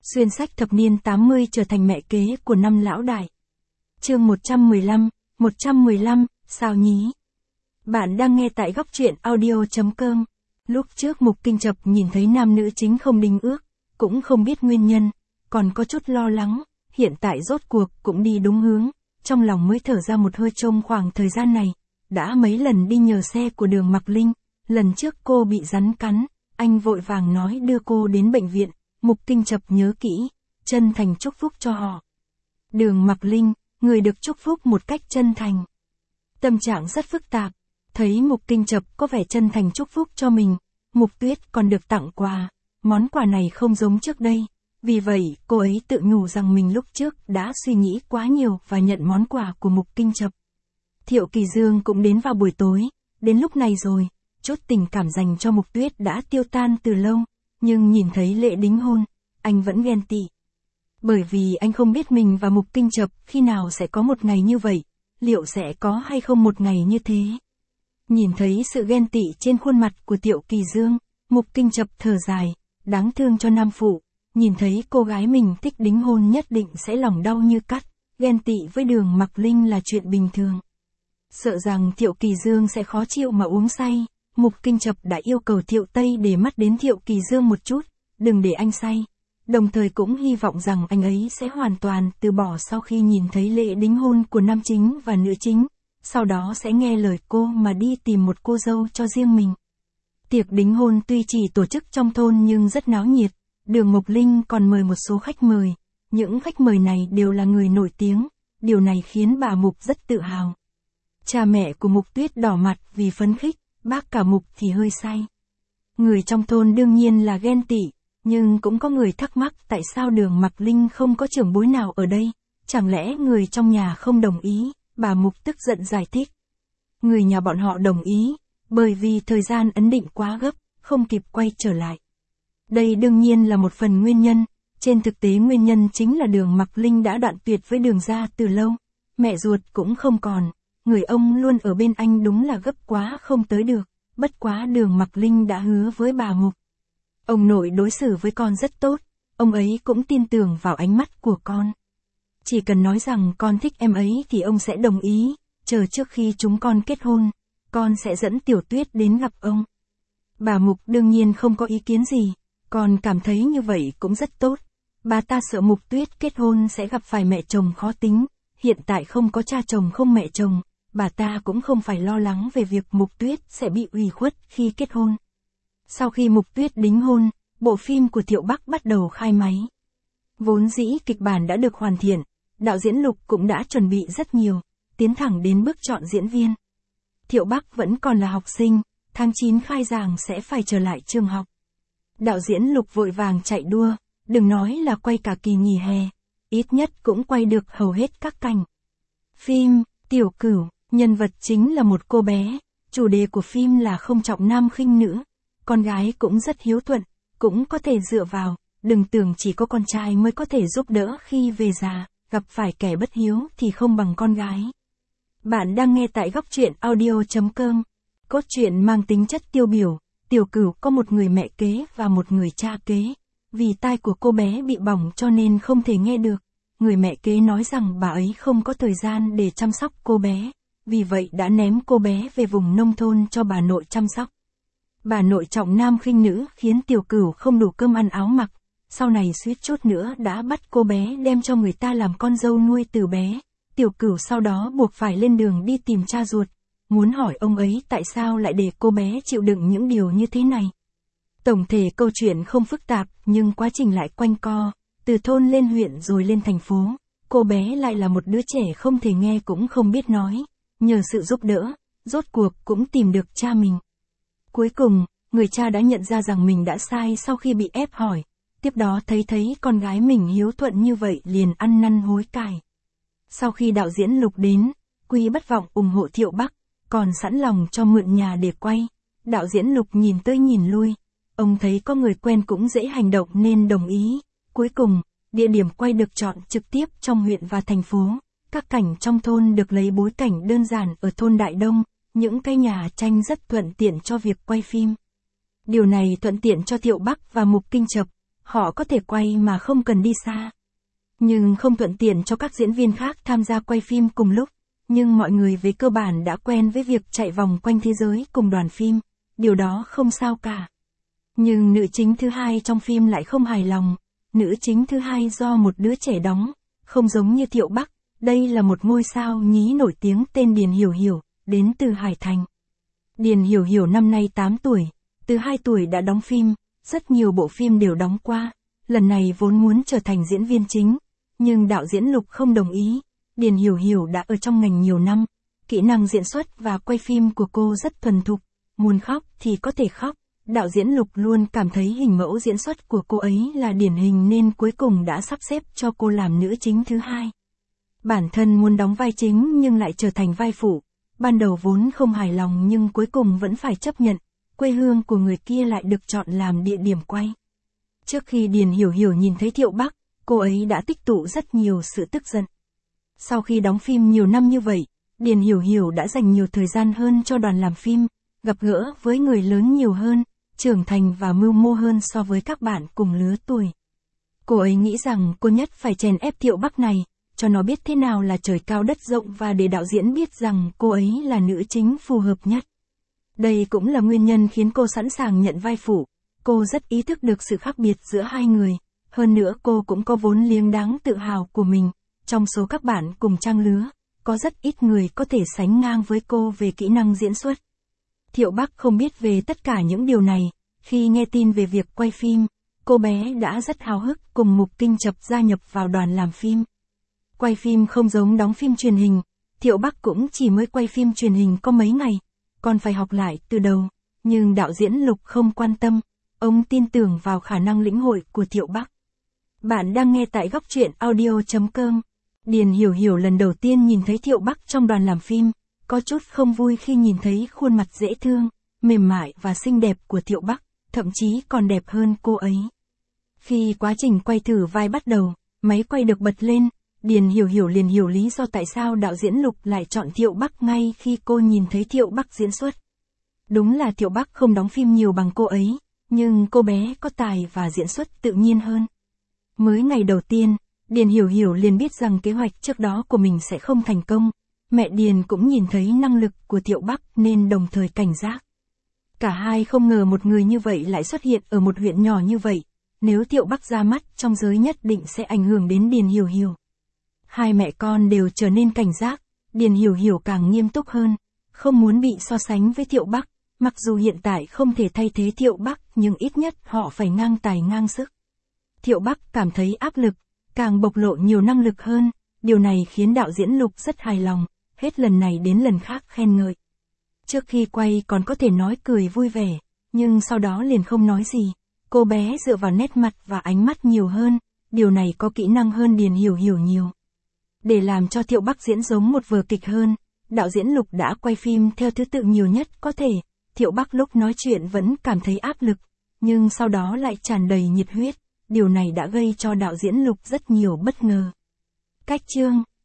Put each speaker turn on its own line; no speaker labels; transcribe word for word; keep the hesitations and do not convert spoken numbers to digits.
Xuyên sách thập niên tám mươi trở thành mẹ kế của năm lão đại. Chương một trăm mười lăm, một trăm mười lăm, sao nhí? Bạn đang nghe tại góc truyện audio chấm com. Lúc trước Mục Kinh Chập nhìn thấy nam nữ chính không đính ước, cũng không biết nguyên nhân, còn có chút lo lắng, hiện tại rốt cuộc cũng đi đúng hướng, trong lòng mới thở ra một hơi. Trong khoảng thời gian này, đã mấy lần đi nhờ xe của Đường Mặc Linh, lần trước cô bị rắn cắn, anh vội vàng nói đưa cô đến bệnh viện. Mục Kinh Chập nhớ kỹ, chân thành chúc phúc cho họ. Đường Mặc Linh, người được chúc phúc một cách chân thành. Tâm trạng rất phức tạp, thấy Mục Kinh Chập có vẻ chân thành chúc phúc cho mình, Mục Tuyết còn được tặng quà, món quà này không giống trước đây, vì vậy cô ấy tự nhủ rằng mình lúc trước đã suy nghĩ quá nhiều và nhận món quà của Mục Kinh Chập. Thiệu Kỳ Dương cũng đến vào buổi tối, đến lúc này rồi, chút tình cảm dành cho Mục Tuyết đã tiêu tan từ lâu. Nhưng nhìn thấy lễ đính hôn, anh vẫn ghen tị. Bởi vì anh không biết mình và Mục Kinh Chập khi nào sẽ có một ngày như vậy, liệu sẽ có hay không một ngày như thế. Nhìn thấy sự ghen tị trên khuôn mặt của Thiệu Kỳ Dương, Mục Kinh Chập thở dài, đáng thương cho nam phụ, nhìn thấy cô gái mình thích đính hôn nhất định sẽ lòng đau như cắt, ghen tị với Đường Mặc Linh là chuyện bình thường. Sợ rằng Thiệu Kỳ Dương sẽ khó chịu mà uống say. Mục Kinh Chập đã yêu cầu Thiệu Tây để mắt đến Thiệu Kỳ Dương một chút, đừng để anh say, đồng thời cũng hy vọng rằng anh ấy sẽ hoàn toàn từ bỏ sau khi nhìn thấy lễ đính hôn của nam chính và nữ chính, sau đó sẽ nghe lời cô mà đi tìm một cô dâu cho riêng mình. Tiệc đính hôn tuy chỉ tổ chức trong thôn nhưng rất náo nhiệt, Đường Mộc Linh còn mời một số khách mời, những khách mời này đều là người nổi tiếng, điều này khiến bà Mục rất tự hào. Cha mẹ của Mục Tuyết đỏ mặt vì phấn khích. Bác cả Mục thì hơi say. Người trong thôn đương nhiên là ghen tị, nhưng cũng có người thắc mắc tại sao Đường Mặc Linh không có trưởng bối nào ở đây, chẳng lẽ người trong nhà không đồng ý, bà Mục tức giận giải thích. Người nhà bọn họ đồng ý, bởi vì thời gian ấn định quá gấp, không kịp quay trở lại. Đây đương nhiên là một phần nguyên nhân, trên thực tế nguyên nhân chính là Đường Mặc Linh đã đoạn tuyệt với Đường gia từ lâu, mẹ ruột cũng không còn. Người ông luôn ở bên anh đúng là gấp quá không tới được, bất quá Đường Mặc Linh đã hứa với bà Mục. Ông nội đối xử với con rất tốt, ông ấy cũng tin tưởng vào ánh mắt của con. Chỉ cần nói rằng con thích em ấy thì ông sẽ đồng ý, chờ trước khi chúng con kết hôn, con sẽ dẫn Tiểu Tuyết đến gặp ông. Bà Mục đương nhiên không có ý kiến gì, con cảm thấy như vậy cũng rất tốt. Bà ta sợ Mục Tuyết kết hôn sẽ gặp phải mẹ chồng khó tính, hiện tại không có cha chồng không mẹ chồng. Bà ta cũng không phải lo lắng về việc Mục Tuyết sẽ bị ủy khuất khi kết hôn. Sau khi Mục Tuyết đính hôn, bộ phim của Thiệu Bắc bắt đầu khai máy. Vốn dĩ kịch bản đã được hoàn thiện, đạo diễn Lục cũng đã chuẩn bị rất nhiều, tiến thẳng đến bước chọn diễn viên. Thiệu Bắc vẫn còn là học sinh, tháng chín khai giảng sẽ phải trở lại trường học. Đạo diễn Lục vội vàng chạy đua, đừng nói là quay cả kỳ nghỉ hè, ít nhất cũng quay được hầu hết các cảnh. Phim Tiểu Cửu, nhân vật chính là một cô bé, chủ đề của phim là không trọng nam khinh nữ, con gái cũng rất hiếu thuận, cũng có thể dựa vào, đừng tưởng chỉ có con trai mới có thể giúp đỡ khi về già, gặp phải kẻ bất hiếu thì không bằng con gái. Bạn đang nghe tại góc truyện audio chấm com, cốt truyện mang tính chất tiêu biểu, Tiểu Cửu có một người mẹ kế và một người cha kế, vì tai của cô bé bị bỏng cho nên không thể nghe được, người mẹ kế nói rằng bà ấy không có thời gian để chăm sóc cô bé. Vì vậy đã ném cô bé về vùng nông thôn cho bà nội chăm sóc. Bà nội trọng nam khinh nữ khiến Tiểu Cửu không đủ cơm ăn áo mặc, sau này suýt chút nữa đã bắt cô bé đem cho người ta làm con dâu nuôi từ bé. Tiểu Cửu sau đó buộc phải lên đường đi tìm cha ruột, muốn hỏi ông ấy tại sao lại để cô bé chịu đựng những điều như thế này. Tổng thể câu chuyện không phức tạp nhưng quá trình lại quanh co, từ thôn lên huyện rồi lên thành phố, cô bé lại là một đứa trẻ không thể nghe cũng không biết nói. Nhờ sự giúp đỡ, rốt cuộc cũng tìm được cha mình. Cuối cùng, người cha đã nhận ra rằng mình đã sai sau khi bị ép hỏi. Tiếp đó thấy thấy con gái mình hiếu thuận như vậy liền ăn năn hối cải. Sau khi đạo diễn Lục đến, Quy bất vọng ủng hộ Thiệu Bắc, còn sẵn lòng cho mượn nhà để quay. Đạo diễn Lục nhìn tới nhìn lui, ông thấy có người quen cũng dễ hành động nên đồng ý. Cuối cùng, địa điểm quay được chọn trực tiếp trong huyện và thành phố. Các cảnh trong thôn được lấy bối cảnh đơn giản ở thôn Đại Đông, những cái nhà tranh rất thuận tiện cho việc quay phim. Điều này thuận tiện cho Thiệu Bắc và Mục Kinh Chập, họ có thể quay mà không cần đi xa. Nhưng không thuận tiện cho các diễn viên khác tham gia quay phim cùng lúc. Nhưng mọi người về cơ bản đã quen với việc chạy vòng quanh thế giới cùng đoàn phim, điều đó không sao cả. Nhưng nữ chính thứ hai trong phim lại không hài lòng. Nữ chính thứ hai do một đứa trẻ đóng, không giống như Thiệu Bắc. Đây là một ngôi sao nhí nổi tiếng tên Điền Hiểu Hiểu, đến từ Hải Thành. Điền Hiểu Hiểu năm nay tám tuổi, từ hai tuổi đã đóng phim, rất nhiều bộ phim đều đóng qua. Lần này vốn muốn trở thành diễn viên chính, nhưng đạo diễn Lục không đồng ý. Điền Hiểu Hiểu đã ở trong ngành nhiều năm, kỹ năng diễn xuất và quay phim của cô rất thuần thục, muốn khóc thì có thể khóc. Đạo diễn Lục luôn cảm thấy hình mẫu diễn xuất của cô ấy là điển hình nên cuối cùng đã sắp xếp cho cô làm nữ chính thứ hai. Bản thân muốn đóng vai chính nhưng lại trở thành vai phụ. Ban đầu vốn không hài lòng nhưng cuối cùng vẫn phải chấp nhận, quê hương của người kia lại được chọn làm địa điểm quay. Trước khi Điền Hiểu Hiểu nhìn thấy Thiệu Bắc, cô ấy đã tích tụ rất nhiều sự tức giận. Sau khi đóng phim nhiều năm như vậy, Điền Hiểu Hiểu đã dành nhiều thời gian hơn cho đoàn làm phim, gặp gỡ với người lớn nhiều hơn, trưởng thành và mưu mô hơn so với các bạn cùng lứa tuổi. Cô ấy nghĩ rằng cô nhất phải chèn ép Thiệu Bắc này, cho nó biết thế nào là trời cao đất rộng và để đạo diễn biết rằng cô ấy là nữ chính phù hợp nhất. Đây cũng là nguyên nhân khiến cô sẵn sàng nhận vai phụ. Cô rất ý thức được sự khác biệt giữa hai người. Hơn nữa cô cũng có vốn liếng đáng tự hào của mình. Trong số các bạn cùng trang lứa, có rất ít người có thể sánh ngang với cô về kỹ năng diễn xuất. Thiệu Bắc không biết về tất cả những điều này. Khi nghe tin về việc quay phim, cô bé đã rất háo hức cùng Mục Kinh Chập gia nhập vào đoàn làm phim. Quay phim không giống đóng phim truyền hình, Thiệu Bắc cũng chỉ mới quay phim truyền hình có mấy ngày, còn phải học lại từ đầu, nhưng đạo diễn Lục không quan tâm, ông tin tưởng vào khả năng lĩnh hội của Thiệu Bắc. Bạn đang nghe tại góc truyện audio chấm com. Điền Hiểu Hiểu lần đầu tiên nhìn thấy Thiệu Bắc trong đoàn làm phim, có chút không vui khi nhìn thấy khuôn mặt dễ thương, mềm mại và xinh đẹp của Thiệu Bắc, thậm chí còn đẹp hơn cô ấy. Khi quá trình quay thử vai bắt đầu, máy quay được bật lên, Điền Hiểu Hiểu liền hiểu lý do tại sao đạo diễn Lục lại chọn Thiệu Bắc ngay khi cô nhìn thấy Thiệu Bắc diễn xuất. Đúng là Thiệu Bắc không đóng phim nhiều bằng cô ấy, nhưng cô bé có tài và diễn xuất tự nhiên hơn. Mới ngày đầu tiên, Điền Hiểu Hiểu liền biết rằng kế hoạch trước đó của mình sẽ không thành công. Mẹ Điền cũng nhìn thấy năng lực của Thiệu Bắc nên đồng thời cảnh giác. Cả hai không ngờ một người như vậy lại xuất hiện ở một huyện nhỏ như vậy. Nếu Thiệu Bắc ra mắt trong giới nhất định sẽ ảnh hưởng đến Điền Hiểu Hiểu. Hai mẹ con đều trở nên cảnh giác, Điền Hiểu Hiểu càng nghiêm túc hơn, không muốn bị so sánh với Thiệu Bắc, mặc dù hiện tại không thể thay thế Thiệu Bắc nhưng ít nhất họ phải ngang tài ngang sức. Thiệu Bắc cảm thấy áp lực, càng bộc lộ nhiều năng lực hơn, điều này khiến đạo diễn Lục rất hài lòng, hết lần này đến lần khác khen ngợi. Trước khi quay còn có thể nói cười vui vẻ, nhưng sau đó liền không nói gì, cô bé dựa vào nét mặt và ánh mắt nhiều hơn, điều này có kỹ năng hơn Điền Hiểu Hiểu nhiều. Để làm cho Thiệu Bắc diễn giống một vở kịch hơn, đạo diễn Lục đã quay phim theo thứ tự nhiều nhất có thể. Thiệu Bắc lúc nói chuyện vẫn cảm thấy áp lực, nhưng sau đó lại tràn đầy nhiệt huyết, điều này đã gây cho đạo diễn Lục rất nhiều bất ngờ. Cách chương